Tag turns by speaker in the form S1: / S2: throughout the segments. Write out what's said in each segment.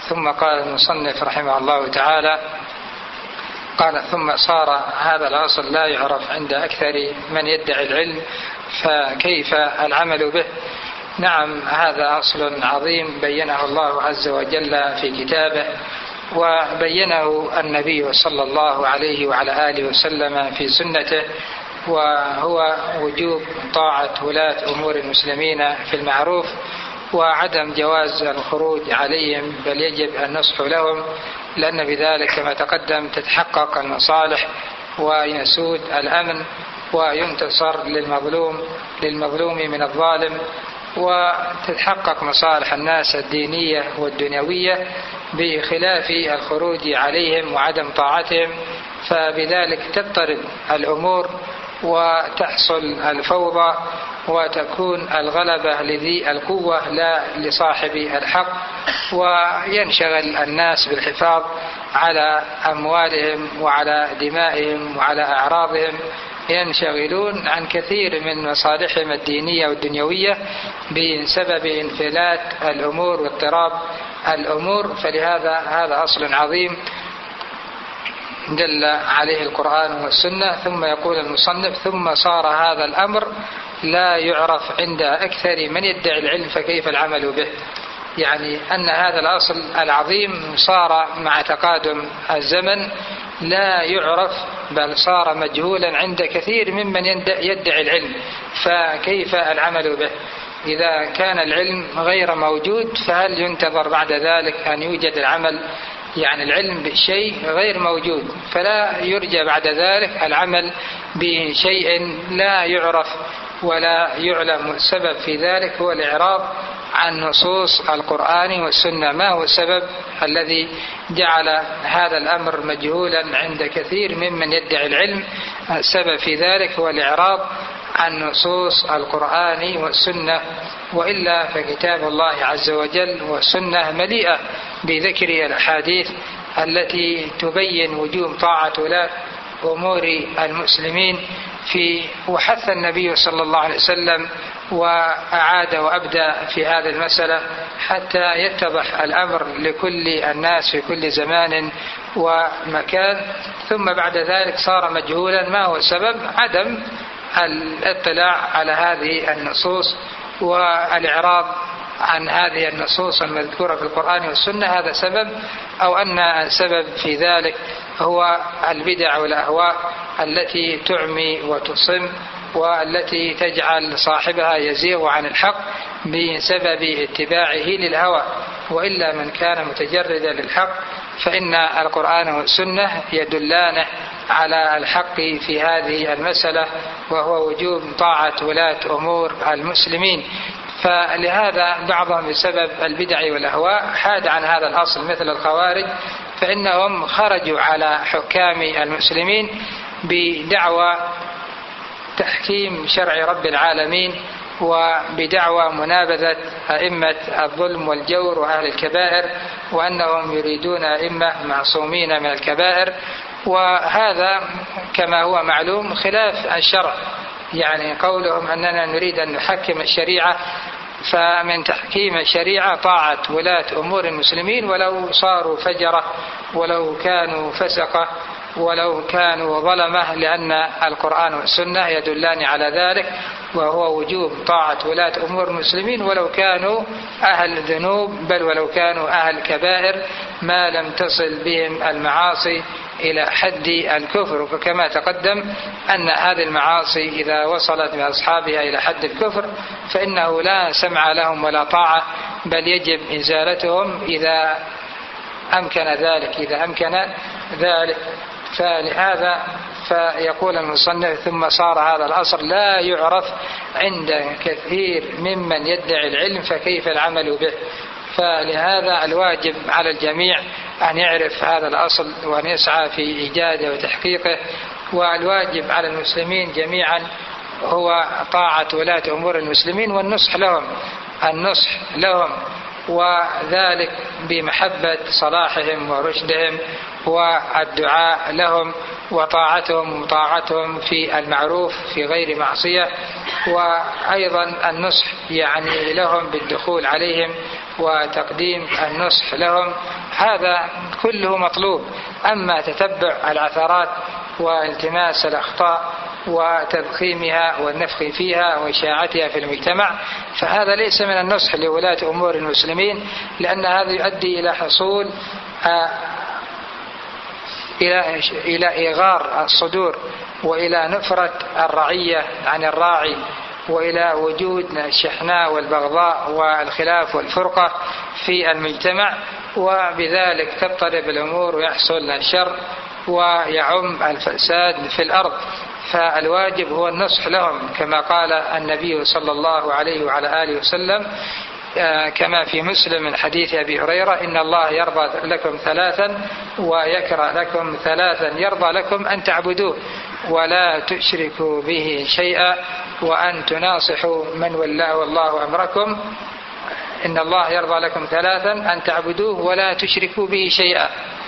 S1: ثم قال المصنف رحمه الله تعالى: قال: ثم صار هذا الأصل لا يعرف عند أكثر من يدعي العلم فكيف العمل به. نعم، هذا أصل عظيم بينه الله عز وجل في كتابه، وبينه النبي صلى الله عليه وعلى آله وسلم في سنته، وهو وجوب طاعة ولاة أمور المسلمين في المعروف، وعدم جواز الخروج عليهم، بل يجب النصح لهم، لأن بذلك كما تقدم تتحقق المصالح ويسود الأمن وينتصر للمظلوم من الظالم، وتتحقق مصالح الناس الدينية والدنيوية بخلاف الخروج عليهم وعدم طاعتهم، فبذلك تضطرب الأمور وتحصل الفوضى وتكون الغلبة لذي القوة لا لصاحب الحق، وينشغل الناس بالحفاظ على أموالهم وعلى دمائهم وعلى أعراضهم، ينشغلون عن كثير من مصالحهم الدينية والدنيوية بسبب انفلات الأمور واضطراب الأمور. فلهذا هذا أصل عظيم دل عليه القرآن والسنة. ثم يقول المصنف: ثم صار هذا الأمر لا يعرف عند أكثر من يدعي العلم فكيف العمل به. يعني أن هذا الأصل العظيم صار مع تقادم الزمن لا يعرف، بل صار مجهولا عند كثير ممن يدعي العلم، فكيف العمل به؟ إذا كان العلم غير موجود فهل ينتظر بعد ذلك أن يوجد العمل؟ يعني العلم بشيء غير موجود، فلا يرجى بعد ذلك العمل بشيء لا يعرف ولا يعلم. السبب في ذلك هو الإعراض عن نصوص القرآن والسنة. ما هو السبب الذي جعل هذا الأمر مجهولا عند كثير ممن يدعي العلم؟ السبب في ذلك هو الإعراض عن نصوص القرآن والسنة، وإلا فكتاب الله عز وجل والسنة مليئة بذكر الأحاديث التي تبين وجوب طاعة ولاة أمور المسلمين وحث النبي صلى الله عليه وسلم وأعاد وأبدأ في هذه المسألة حتى يتضح الأمر لكل الناس في كل زمان ومكان. ثم بعد ذلك صار مجهولا. ما هو السبب؟ عدم الاطلاع على هذه النصوص والإعراض عن هذه النصوص المذكورة في القرآن والسنة، هذا سبب، أو أن السبب في ذلك هو البدع والأهواء التي تعمي وتصم والتي تجعل صاحبها يزيغ عن الحق بسبب اتباعه للهوى. وإلا من كان متجردا للحق فإن القرآن والسنة يدلان على الحق في هذه المسألة، وهو وجوب طاعة ولاة أمور المسلمين. فلهذا بعضهم بسبب البدع والأهواء حاد عن هذا الأصل، مثل الخوارج، فإنهم خرجوا على حكام المسلمين بدعوى تحكيم شرع رب العالمين وبدعوى منابذة أئمة الظلم والجور وأهل الكبائر، وأنهم يريدون أئمة معصومين من الكبائر، وهذا كما هو معلوم خلاف الشرع. يعني قولهم أننا نريد أن نحكم الشريعة، فمن تحكيم الشريعة طاعة ولاة أمور المسلمين ولو صاروا فجرة ولو كانوا فسقة ولو كانوا ظلمة، لأن القرآن والسنة يدلان على ذلك، وهو وجوب طاعة ولاة أمور المسلمين ولو كانوا أهل ذنوب، بل ولو كانوا أهل كبائر ما لم تصل بهم المعاصي إلى حد الكفر. وكما تقدم أن هذه المعاصي إذا وصلت بأصحابها إلى حد الكفر فإنه لا سمع لهم ولا طاعة، بل يجب إزالتهم إذا أمكن ذلك. فلهذا فيقول المصنف: ثم صار هذا الأصل لا يعرف عند كثير ممن يدعي العلم فكيف العمل به. فلهذا الواجب على الجميع أن يعرف هذا الأصل وأن يسعى في إيجاده وتحقيقه، والواجب على المسلمين جميعا هو طاعة ولاة أمور المسلمين والنصح لهم، وذلك بمحبة صلاحهم ورشدهم والدعاء لهم وطاعتهم في المعروف في غير معصية، وأيضا النصح يعني لهم بالدخول عليهم وتقديم النصح لهم، هذا كله مطلوب. أما تتبع العثرات والتماس الأخطاء وتضخيمها والنفخ فيها وإشاعتها في المجتمع فهذا ليس من النصح لولاة أمور المسلمين، لأن هذا يؤدي إلى حصول إلى إيغار الصدور وإلى نفرة الرعية عن الراعي وإلى وجود الشحناء والبغضاء والخلاف والفرقة في المجتمع، وبذلك تضطرب الأمور ويحصل الشر ويعم الفساد في الأرض. فالواجب هو النصح لهم كما قال النبي صلى الله عليه وعلى آله وسلم كما في مسلم من حديث أبي هريرة: إن الله يرضى لكم ثلاثا ويكره لكم ثلاثا، يرضى لكم أن تعبدوه ولا تشركوا به شيئا وأن تناصحوا من ولاه الله أمركم. إن الله يرضى لكم ثلاثا: أن تعبدوه ولا تشركوا به شيئا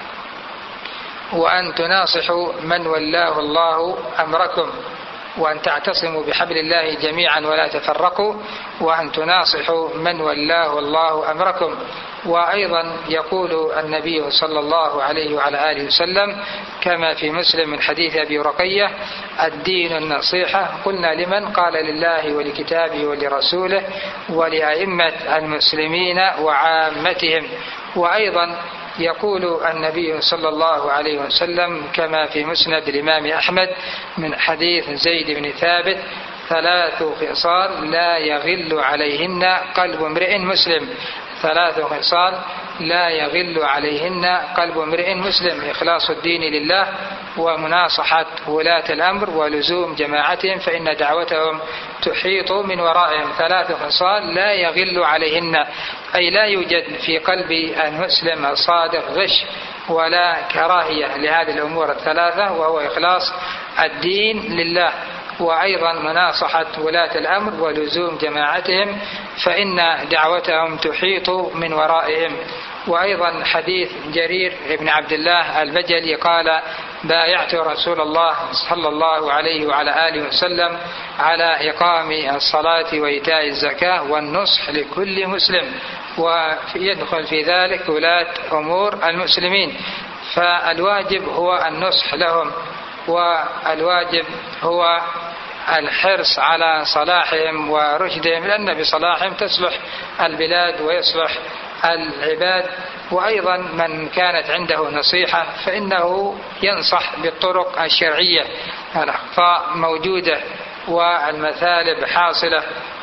S1: وأن تناصحوا من ولاه الله أمركم وأن تعتصموا بحبل الله جميعا ولا تفرقوا وأن تناصحوا من ولاه الله أمركم. وأيضا يقول النبي صلى الله عليه وعلى آله وسلم كما في مسلم من حديث أبي رقية: الدين النصيحة. قلنا لمن؟ قال لله ولكتابه ولرسوله ولأئمة المسلمين وعامتهم. وأيضا يقول النبي صلى الله عليه وسلم كما في مسند الإمام أحمد من حديث زيد بن ثابت: 3 خصال لا يغل عليهن قلب امرئ مسلم. 3 خصال لا يغل عليهن قلب امرئ مسلم: إخلاص الدين لله ومناصحة ولاة الأمر ولزوم جماعتهم فإن دعوتهم تحيط من ورائهم. 3 خصال لا يغل عليهن، أي لا يوجد في قلب المسلم الصادق غش ولا كراهية لهذه الأمور 3، وهو إخلاص الدين لله وأيضا مناصحة ولاة الأمر ولزوم جماعتهم فإن دعوتهم تحيط من ورائهم. وأيضا حديث جرير بن عبد الله البجلي قال: بايعت رسول الله صلى الله عليه وعلى آله وسلم على إقام الصلاة وإيتاء الزكاة والنصح لكل مسلم، ويدخل في ذلك ولاة أمور المسلمين. فالواجب هو النصح لهم، والواجب هو الحرص على صلاحهم ورشدهم، لأن بصلاحهم تصلح البلاد ويصلح العباد. وأيضا من كانت عنده نصيحة فإنه ينصح بالطرق الشرعية. الأخطاء موجودة والمثالب حاصلة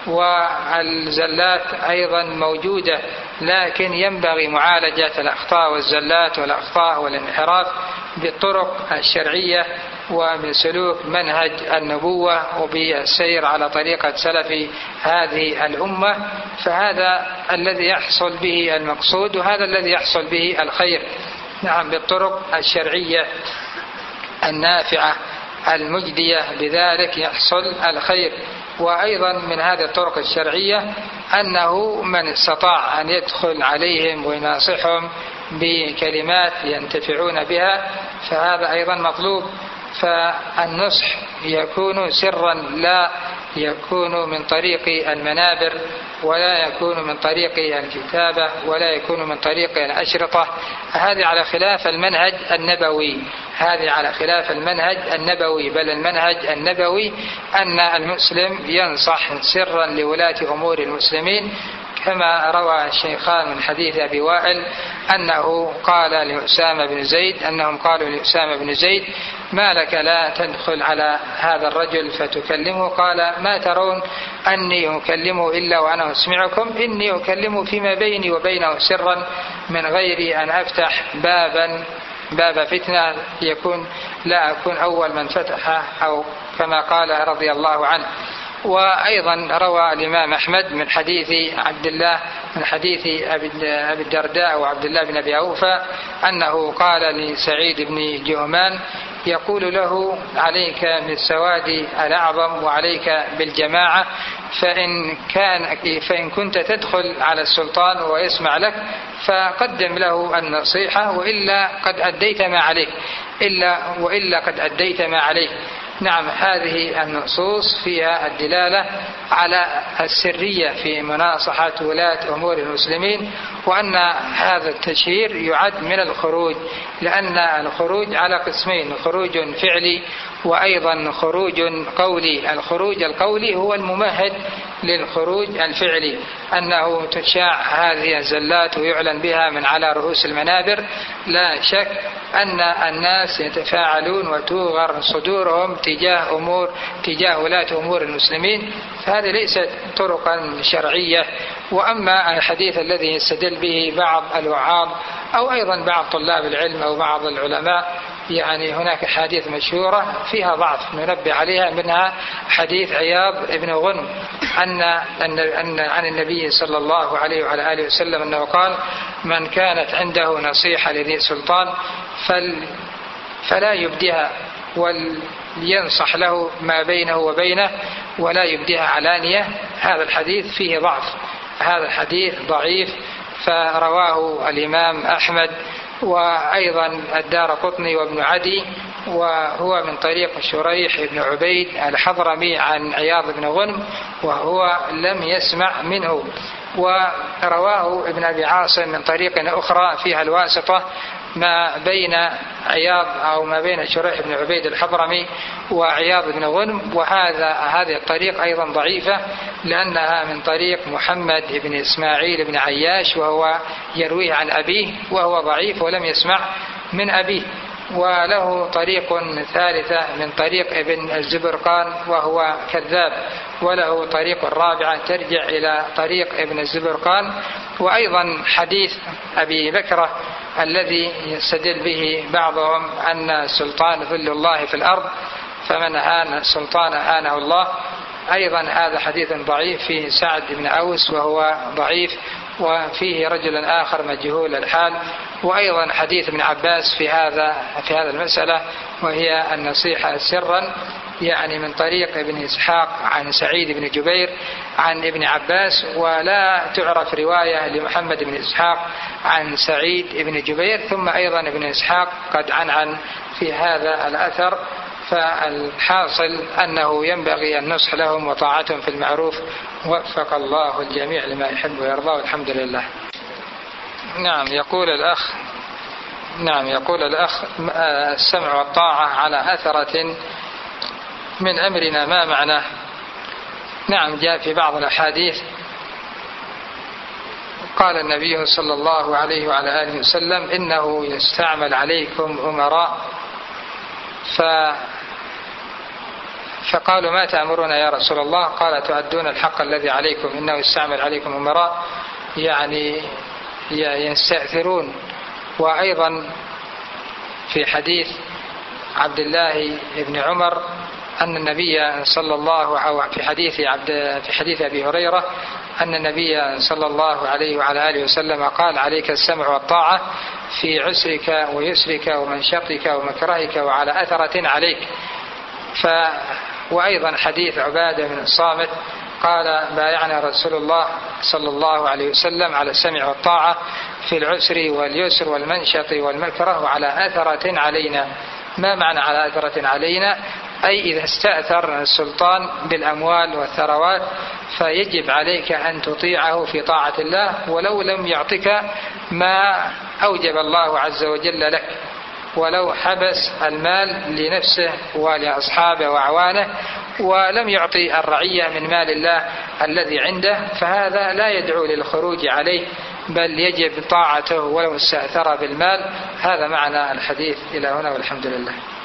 S1: والزلات أيضا موجودة، لكن ينبغي معالجة الأخطاء والزلات والأخطاء والانحراف بالطرق الشرعية ومن سلوك منهج النبوة وبالسير على طريقة سلف هذه الأمة. فهذا الذي يحصل به المقصود وهذا الذي يحصل به الخير. نعم، بالطرق الشرعية النافعة المجدية بذلك يحصل الخير. وأيضا من هذه الطرق الشرعية أنه من استطاع أن يدخل عليهم ويناصحهم بكلمات ينتفعون بها فهذا أيضا مطلوب. فالنصح يكون سرا، لا يكون من طريق المنابر ولا يكون من طريق الكتابة ولا يكون من طريق الأشرطة. هذه على خلاف المنهج النبوي، هذه على خلاف المنهج النبوي، بل المنهج النبوي أن المسلم ينصح سرا لولاة أمور المسلمين، كما روى الشيخان من حديث أبي وائل أنه قال لأسامة بن زيد أنهم قالوا لأسامة بن زيد: ما لك لا تدخل على هذا الرجل فتكلمه؟ قال: ما ترون أني أكلمه إلا وأنا أسمعكم؟ إني أكلمه فيما بيني وبينه سرا من غير أن أفتح باب فتنة لا أكون أول من فتح، أو كما قال رضي الله عنه. وأيضا روى الإمام أحمد من حديث أبي الدرداء وعبد الله بن أبي أوفى أنه قال لسعيد بن جهمان يقول له: عليك بالسواد الأعظم وعليك بالجماعة، فإن كنت تدخل على السلطان ويسمع لك فقدم له النصيحة وإلا قد أديت ما عليك. نعم، هذه النصوص فيها الدلالة على السرية في مناصحة ولاة أمور المسلمين، وأن هذا التشهير يعد من الخروج، لأن الخروج على قسمين: خروج فعلي وأيضا خروج قولي. الخروج القولي هو الممهد للخروج الفعلي، أنه تشاع هذه الزلات ويعلن بها من على رؤوس المنابر. لا شك أن الناس يتفاعلون وتوغر صدورهم تجاه ولاة أمور المسلمين، فهذه ليست طرقا شرعية. وأما الحديث الذي يستدل به بعض الوعاظ أو أيضا بعض طلاب العلم أو بعض العلماء، يعني هناك حديث مشهورة فيها ضعف ننبه عليها، منها حديث عياض بن غنم عن النبي صلى الله عليه وعلى آله وسلم أنه قال: من كانت عنده نصيحة لذي سلطان فلا يبديها، ولينصح له ما بينه وبينه ولا يبديها علانية. هذا الحديث فيه ضعف، هذا الحديث ضعيف، فرواه الإمام أحمد وأيضا الدارقطني وابن عدي، وهو من طريق شريح بن عبيد الحضرمي عن عياض بن غنم، وهو لم يسمع منه. ورواه ابن أبي عاصم من طريق أخرى فيها الواسطة ما بين عياض أو ما بين شريح بن عبيد الحضرمي وعياض بن غنم، هذه الطريق أيضا ضعيفة، لأنها من طريق محمد بن إسماعيل بن عياش، وهو يرويه عن أبيه وهو ضعيف ولم يسمع من أبيه. وله طريق ثالثة من طريق ابن الزبرقان وهو كذاب، وله طريق رابعة ترجع إلى طريق ابن الزبرقان. وأيضا حديث أبي بكرة الذي يستدل به بعضهم أن السلطان ظل الله في الأرض، فمن أهان السلطان أهانه الله، أيضا هذا حديث ضعيف فيه سعد بن أوس وهو ضعيف، وفيه رجل آخر مجهول الحال. وأيضا حديث ابن عباس في هذا المسألة، وهي النصيحة سرا، يعني من طريق ابن إسحاق عن سعيد بن جبير عن ابن عباس، ولا تعرف رواية لمحمد بن إسحاق عن سعيد بن جبير. ثم أيضا ابن إسحاق قد عن في هذا الأثر. فالحاصل أنه ينبغي النصح لهم وطاعتهم في المعروف، وفق الله الجميع لما يحب ويرضى، والحمد لله. نعم، يقول الأخ السمع والطاعة على أثرة من أمرنا ما معناه؟ نعم، جاء في بعض الأحاديث قال النبي صلى الله عليه وعلى آله وسلم: إنه يستعمل عليكم أمراء. فقالوا: ما تأمرون يا رسول الله؟ قال: تؤدون الحق الذي عليكم. إنه يستعمل عليكم أمراء، يعني يستأثرون. وأيضا في حديث عبد الله بن عمر أن النبي صلى الله في حديث أبي هريرة أن النبي صلى الله عليه وعلى آله وسلم قال: عليك السمع والطاعة في عسرك ويسرك ومنشطك ومكرهك وعلى أثرة عليك. وأيضا حديث عبادة بن الصامت قال: بايعنا رسول الله صلى الله عليه وسلم على السمع والطاعة في العسر واليسر والمنشط والمكره وعلى أثرة علينا. ما معنى على أثرة علينا؟ أي إذا استأثر السلطان بالأموال والثروات فيجب عليك أن تطيعه في طاعة الله، ولو لم يعطك ما أوجب الله عز وجل لك، ولو حبس المال لنفسه ولأصحابه وأعوانه ولم يعطي الرعية من مال الله الذي عنده، فهذا لا يدعو للخروج عليه، بل يجب طاعته ولو استأثر بالمال. هذا معنى الحديث. إلى هنا والحمد لله.